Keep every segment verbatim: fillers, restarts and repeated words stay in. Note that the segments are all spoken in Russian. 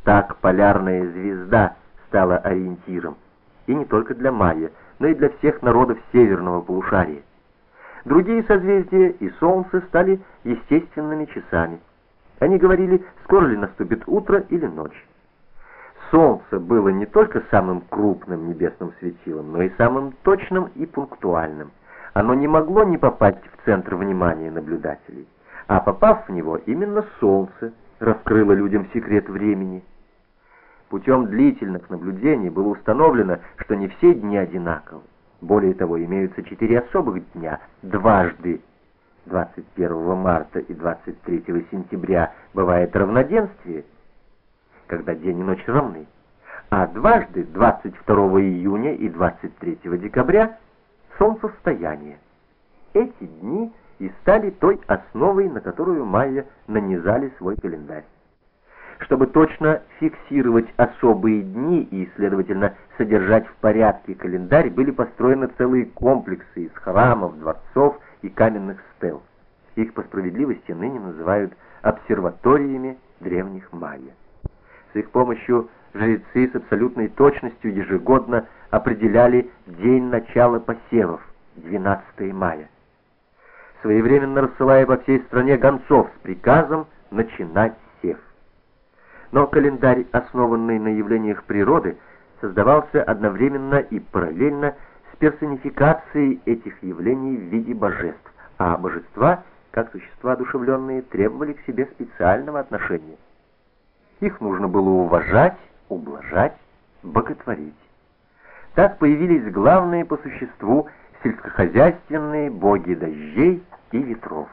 Так полярная звезда стала ориентиром, и не только для майя, но и для всех народов северного полушария. Другие созвездия и Солнце стали естественными часами. Они говорили, скоро ли наступит утро или ночь. Солнце было не только самым крупным небесным светилом, но и самым точным и пунктуальным. Оно не могло не попасть в центр внимания наблюдателей, а попав в него, именно Солнце раскрыло людям секрет времени. Путем длительных наблюдений было установлено, что не все дни одинаковы. Более того, имеются четыре особых дня. Дважды двадцать первого марта и двадцать третьего сентября бывает равноденствие, когда день и ночь равны, а дважды двадцать второго июня и двадцать третьего декабря солнцестояние. Эти дни и стали той основой, на которую майя нанизали свой календарь. Чтобы точно фиксировать особые дни и, следовательно, содержать в порядке календарь, были построены целые комплексы из храмов, дворцов и каменных стел. Их по справедливости ныне называют обсерваториями древних майя. С их помощью жрецы с абсолютной точностью ежегодно определяли день начала посевов, двенадцатого мая, своевременно рассылая по всей стране гонцов с приказом начинать сев. Но календарь, основанный на явлениях природы, создавался одновременно и параллельно с персонификацией этих явлений в виде божеств, а божества, как существа одушевленные, требовали к себе специального отношения. Их нужно было уважать, ублажать, боготворить. Так появились главные по существу сельскохозяйственные боги дождей и ветров.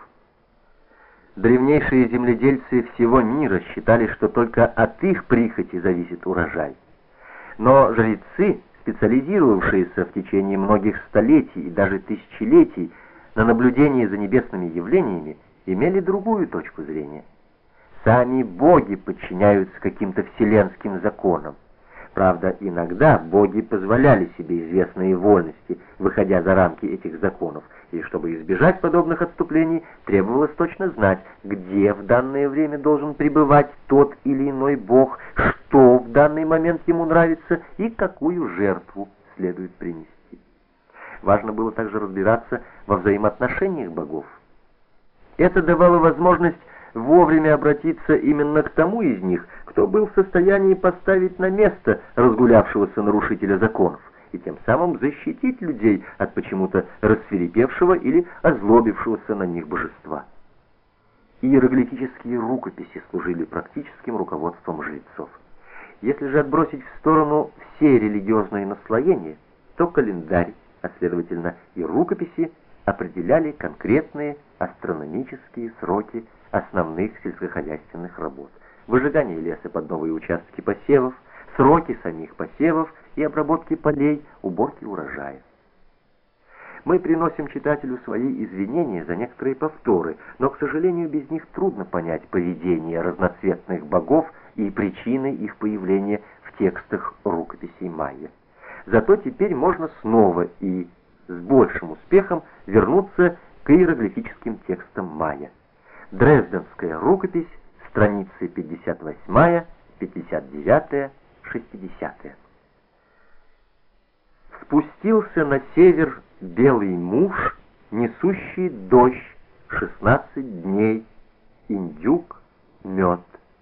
Древнейшие земледельцы всего мира считали, что только от их прихоти зависит урожай. Но жрецы, специализировавшиеся в течение многих столетий и даже тысячелетий на наблюдении за небесными явлениями, имели другую точку зрения. Сами боги подчиняются каким-то вселенским законам. Правда, иногда боги позволяли себе известные вольности, выходя за рамки этих законов, и чтобы избежать подобных отступлений, требовалось точно знать, где в данное время должен пребывать тот или иной бог, что в данный момент ему нравится и какую жертву следует принести. Важно было также разбираться во взаимоотношениях богов. Это давало возможность вовремя обратиться именно к тому из них, кто был в состоянии поставить на место разгулявшегося нарушителя законов, и тем самым защитить людей от почему-то рассвирепевшего или озлобившегося на них божества. Иероглифические рукописи служили практическим руководством жрецов. Если же отбросить в сторону все религиозные наслоения, то календарь, а следовательно и рукописи, определяли конкретные астрономические сроки основных сельскохозяйственных работ: выжигание леса под новые участки посевов, сроки самих посевов и обработки полей, уборки урожая. Мы приносим читателю свои извинения за некоторые повторы, но, к сожалению, без них трудно понять поведение разноцветных богов и причины их появления в текстах рукописей майя. Зато теперь можно снова и с большим успехом вернуться к иероглифическим текстам майя. Дрезденская рукопись, страницы пятьдесят восьмая, пятьдесят девятая, шестидесятая. Спустился на север белый муж, несущий дождь, шестнадцать дней, индюк, мед.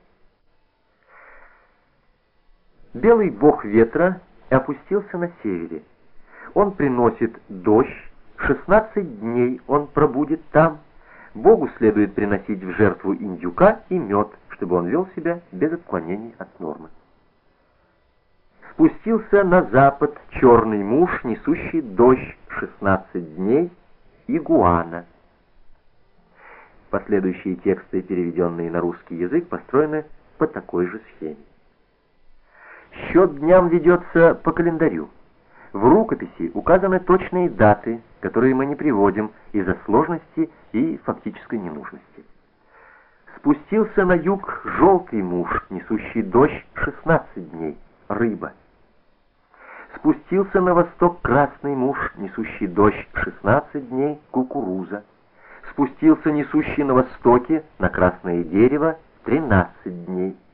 Белый бог ветра опустился на севере. Он приносит дождь, шестнадцать дней он пробудет там. Богу следует приносить в жертву индюка и мед, чтобы он вел себя без отклонений от нормы. Спустился на запад черный муж, несущий дождь, шестнадцать дней, игуана. Последующие тексты, переведенные на русский язык, построены по такой же схеме. Счет дням ведется по календарю. В рукописи указаны точные даты, которые мы не приводим из-за сложности и фактической ненужности. Спустился на юг желтый муж, несущий дождь, шестнадцать дней, рыба. Спустился на восток красный муж, несущий дождь, шестнадцать дней, кукуруза. Спустился несущий на востоке, на красное дерево, тринадцать дней,